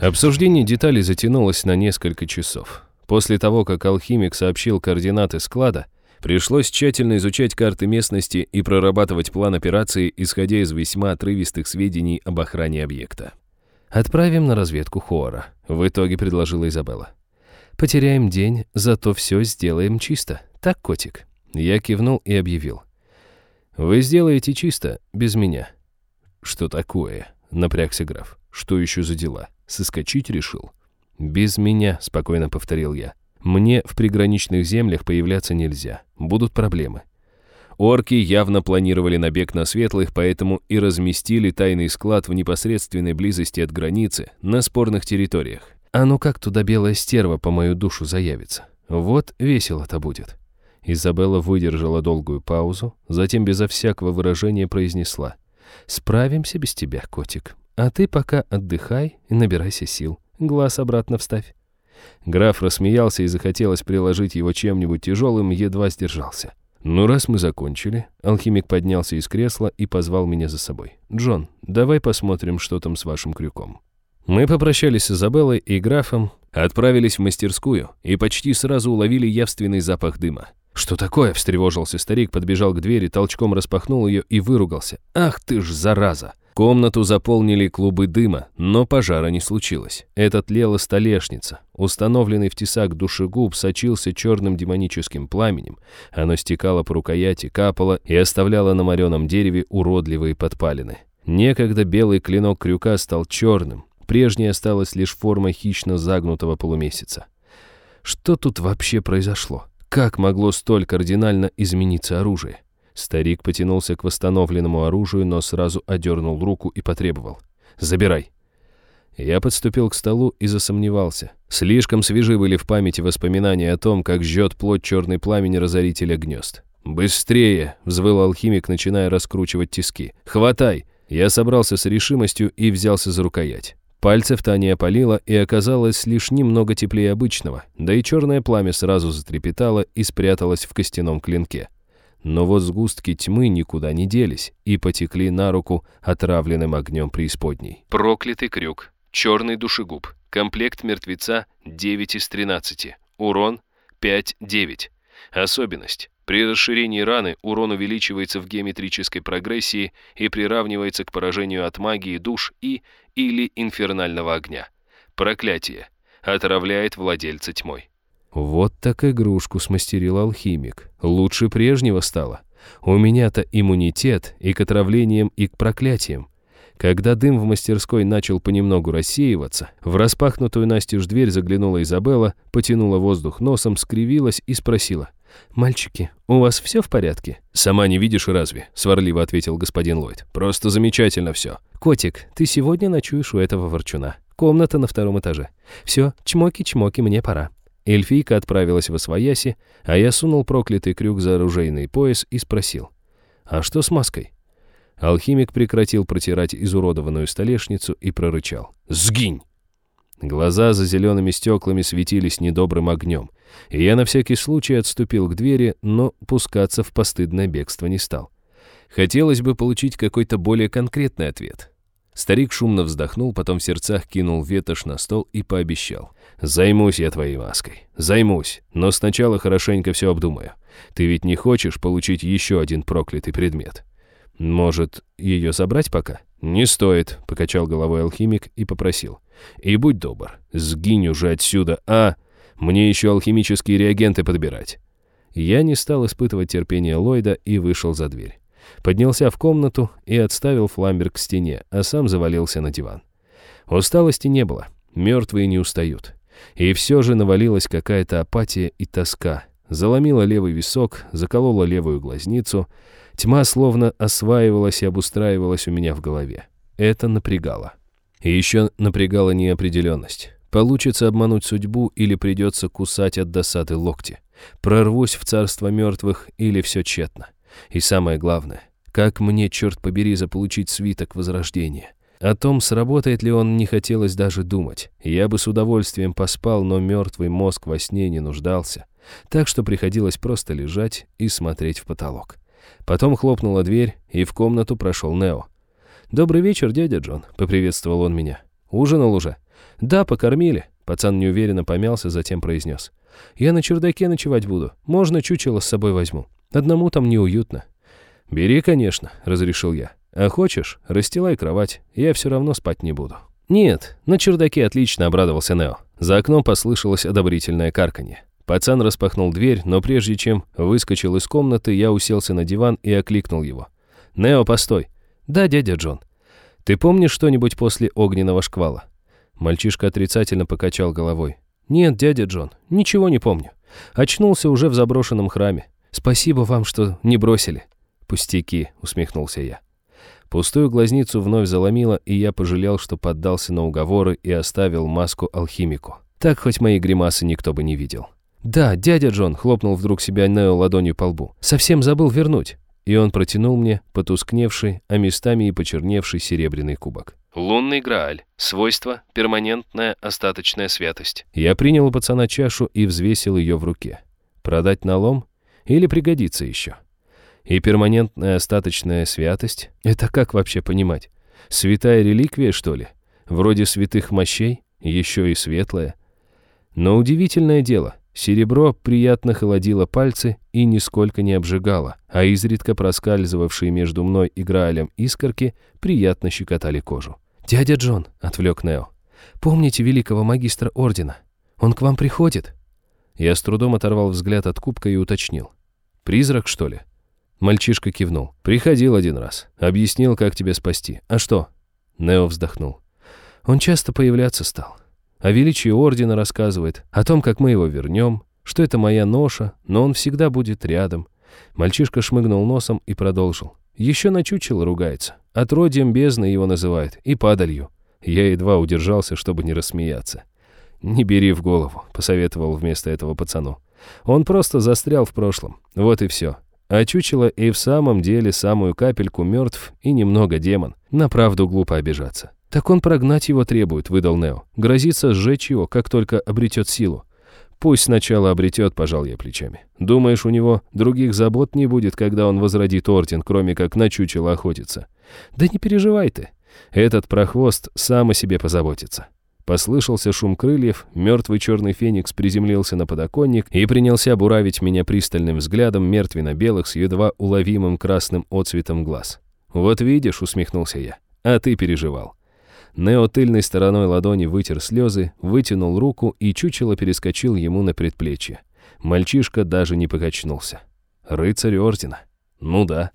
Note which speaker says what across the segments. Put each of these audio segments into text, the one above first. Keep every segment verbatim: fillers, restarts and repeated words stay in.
Speaker 1: Обсуждение деталей затянулось на несколько часов. После того, как алхимик сообщил координаты склада, пришлось тщательно изучать карты местности и прорабатывать план операции, исходя из весьма отрывистых сведений об охране объекта. «Отправим на разведку Хуора», — в итоге предложила Изабелла. «Потеряем день, зато все сделаем чисто. Так, котик?» Я кивнул и объявил. «Вы сделаете чисто, без меня». «Что такое?» — напрягся граф. «Что еще за дела? Соскочить решил?» «Без меня», — спокойно повторил я. «Мне в приграничных землях появляться нельзя. Будут проблемы». Орки явно планировали набег на светлых, поэтому и разместили тайный склад в непосредственной близости от границы, на спорных территориях. А ну как туда белая стерва по мою душу заявится? Вот весело-то будет. Изабелла выдержала долгую паузу, затем безо всякого выражения произнесла: «Справимся без тебя, котик. А ты пока отдыхай и набирайся сил. Глаз обратно вставь». Граф рассмеялся и захотелось приложить его чем-нибудь тяжелым, едва сдержался. «Ну, раз мы закончили...» Алхимик поднялся из кресла и позвал меня за собой. «Джон, давай посмотрим, что там с вашим крюком». Мы попрощались с Изабеллой и графом, отправились в мастерскую и почти сразу уловили явственный запах дыма. «Что такое?» – встревожился старик, подбежал к двери, толчком распахнул ее и выругался. «Ах ты ж, зараза!» Комнату заполнили клубы дыма, но пожара не случилось. Это тлела столешница. Установленный в тесак душегуб сочился черным демоническим пламенем. Оно стекало по рукояти, капало и оставляло на мореном дереве уродливые подпалины. Некогда белый клинок крюка стал черным. Прежней осталась лишь форма хищно загнутого полумесяца. Что тут вообще произошло? Как могло столь кардинально измениться оружие? Старик потянулся к восстановленному оружию, но сразу одернул руку и потребовал: «Забирай». Я подступил к столу и засомневался. Слишком свежи были в памяти воспоминания о том, как жжет плоть черный пламень разорителя гнезд. «Быстрее!» — взвыл алхимик, начиная раскручивать тиски. «Хватай!» Я собрался с решимостью и взялся за рукоять. Пальцев-то не опалило, и оказалось лишь немного теплее обычного, да и черное пламя сразу затрепетало и спряталось в костяном клинке. Но вот сгустки тьмы никуда не делись и потекли на руку отравленным огнем преисподней. Проклятый крюк. Черный душегуб. Комплект мертвеца девять из тринадцати. Урон пять девять. Особенность. При расширении раны урон увеличивается в геометрической прогрессии и приравнивается к поражению от магии душ и или инфернального огня. Проклятие. Отравляет владельца тьмой. Вот так игрушку смастерил алхимик. Лучше прежнего стало. У меня-то иммунитет и к отравлениям, и к проклятиям. Когда дым в мастерской начал понемногу рассеиваться, в распахнутую настежь дверь заглянула Изабелла, потянула воздух носом, скривилась и спросила: «Мальчики, у вас все в порядке?» «Сама не видишь разве?» — сварливо ответил господин Ллойд. «Просто замечательно все». «Котик, ты сегодня ночуешь у этого ворчуна. Комната на втором этаже. Все, чмоки-чмоки, мне пора». Эльфийка отправилась восвояси, а я сунул проклятый крюк за оружейный пояс и спросил: «А что с маской?» Алхимик прекратил протирать изуродованную столешницу и прорычал: «Сгинь!» Глаза за зелеными стеклами светились недобрым огнем, и я на всякий случай отступил к двери, но пускаться в постыдное бегство не стал. Хотелось бы получить какой-то более конкретный ответ. Старик шумно вздохнул, потом в сердцах кинул ветошь на стол и пообещал: «Займусь я твоей маской. Займусь, но сначала хорошенько все обдумаю. Ты ведь не хочешь получить еще один проклятый предмет? Может, ее забрать пока?» «Не стоит», — покачал головой алхимик и попросил: «И будь добр, сгинь уже отсюда, а мне еще алхимические реагенты подбирать». Я не стал испытывать терпение Ллойда и вышел за дверь. Поднялся в комнату и отставил фламбер к стене, а сам завалился на диван. Усталости не было, мертвые не устают. И все же навалилась какая-то апатия и тоска. Заломила левый висок, заколола левую глазницу. Тьма словно осваивалась и обустраивалась у меня в голове. Это напрягало. И еще напрягала неопределенность. Получится обмануть судьбу или придется кусать от досады локти? Прорвусь в царство мертвых или все тщетно? И самое главное, как мне, черт побери, заполучить свиток возрождения? О том, сработает ли он, не хотелось даже думать. Я бы с удовольствием поспал, но мертвый мозг во сне не нуждался. Так что приходилось просто лежать и смотреть в потолок. Потом хлопнула дверь, и в комнату прошел Нео. «Добрый вечер, дядя Джон», — поприветствовал он меня. «Ужинал уже?» «Да, покормили». Пацан неуверенно помялся, затем произнес. «Я на чердаке ночевать буду. Можно чучело с собой возьму. Одному там неуютно». «Бери, конечно», — разрешил я. «А хочешь, расстилай кровать. Я все равно спать не буду». «Нет, на чердаке отлично», — обрадовался Нео. За окном послышалось одобрительное карканье. Пацан распахнул дверь, но прежде чем выскочил из комнаты, я уселся на диван и окликнул его. «Нео, постой». «Да, дядя Джон». «Ты помнишь что-нибудь после огненного шквала?» Мальчишка отрицательно покачал головой. «Нет, дядя Джон, ничего не помню. Очнулся уже в заброшенном храме. Спасибо вам, что не бросили». «Пустяки», — усмехнулся я. Пустую глазницу вновь заломило, и я пожалел, что поддался на уговоры и оставил маску алхимику. Так хоть мои гримасы никто бы не видел. «Да, дядя Джон», — хлопнул вдруг себя Нео ладонью по лбу. «Совсем забыл вернуть». И он протянул мне потускневший, а местами и почерневший серебряный кубок. «Лунный Грааль. Свойство – перманентная остаточная святость». Я принял у пацана чашу и взвесил ее в руке. Продать налом? Или пригодится еще? И перманентная остаточная святость? Это как вообще понимать? Святая реликвия, что ли? Вроде святых мощей? Еще и светлая? Но удивительное дело. Серебро приятно холодило пальцы и нисколько не обжигало, а изредка проскальзывавшие между мной и Граалем искорки приятно щекотали кожу. «Дядя Джон», — отвлек Нео, — «помните великого магистра ордена? Он к вам приходит?» Я с трудом оторвал взгляд от кубка и уточнил. «Призрак, что ли?» Мальчишка кивнул. «Приходил один раз. Объяснил, как тебя спасти. А что?» Нео вздохнул. «Он часто появляться стал. О величии ордена рассказывает, о том, как мы его вернем, что это моя ноша, но он всегда будет рядом». Мальчишка шмыгнул носом и продолжил. «Еще на чучело ругается. Отродьем бездны его называют. И падалью». Я едва удержался, чтобы не рассмеяться. «Не бери в голову», — посоветовал вместо этого пацану. «Он просто застрял в прошлом. Вот и все. А чучело и в самом деле самую капельку мертв и немного демон. На правду глупо обижаться». «Так он прогнать его требует», — выдал Нео. «Грозится сжечь его, как только обретет силу». «Пусть сначала обретет», — пожал я плечами. «Думаешь, у него других забот не будет, когда он возродит орден, кроме как на чучело охотиться?» «Да не переживай ты. Этот прохвост сам о себе позаботится». Послышался шум крыльев, мертвый черный феникс приземлился на подоконник и принялся буравить меня пристальным взглядом мертвенно-белых с едва уловимым красным отцветом глаз. «Вот видишь», — усмехнулся я, — «а ты переживал». Нео тыльной стороной ладони вытер слезы, вытянул руку, и чучело перескочил ему на предплечье. Мальчишка даже не покачнулся. Рыцарь ордена. Ну да.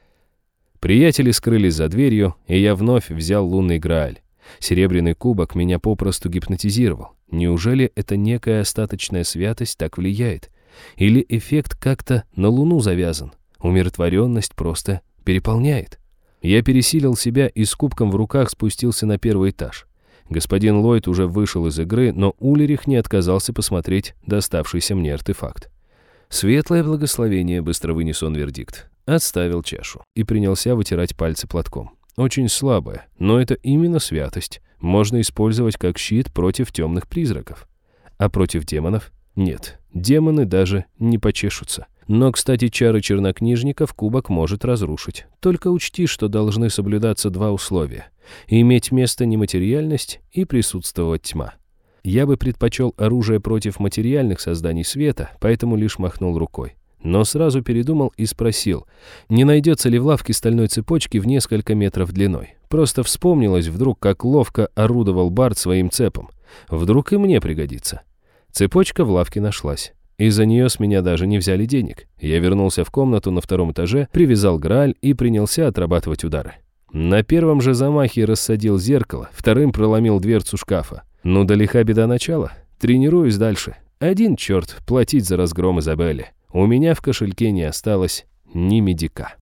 Speaker 1: Приятели скрылись за дверью, и я вновь взял лунный Грааль. Серебряный кубок меня попросту гипнотизировал. Неужели эта некая остаточная святость так влияет? Или эффект как-то на луну завязан? Умиротворенность просто переполняет. Я пересилил себя и с кубком в руках спустился на первый этаж. Господин Ллойд уже вышел из игры, но Ульрих не отказался посмотреть доставшийся мне артефакт. «Светлое благословение», — быстро вынес он вердикт. Отставил чашу и принялся вытирать пальцы платком. Очень слабое, но это именно святость. Можно использовать как щит против темных призраков. А против демонов? Нет, демоны даже не почешутся. Но, кстати, чары чернокнижников кубок может разрушить. Только учти, что должны соблюдаться два условия. Иметь место нематериальность и присутствовать тьма. Я бы предпочел оружие против материальных созданий света, поэтому лишь махнул рукой. Но сразу передумал и спросил, не найдется ли в лавке стальной цепочки в несколько метров длиной. Просто вспомнилось вдруг, как ловко орудовал Барт своим цепом. Вдруг и мне пригодится. Цепочка в лавке нашлась. Из-за нее с меня даже не взяли денег. Я вернулся в комнату на втором этаже, привязал Грааль и принялся отрабатывать удары. На первом же замахе рассадил зеркало, вторым проломил дверцу шкафа. Ну да лиха беда начала. Тренируюсь дальше. Один черт платить за разгром Изабелли. У меня в кошельке не осталось ни медика.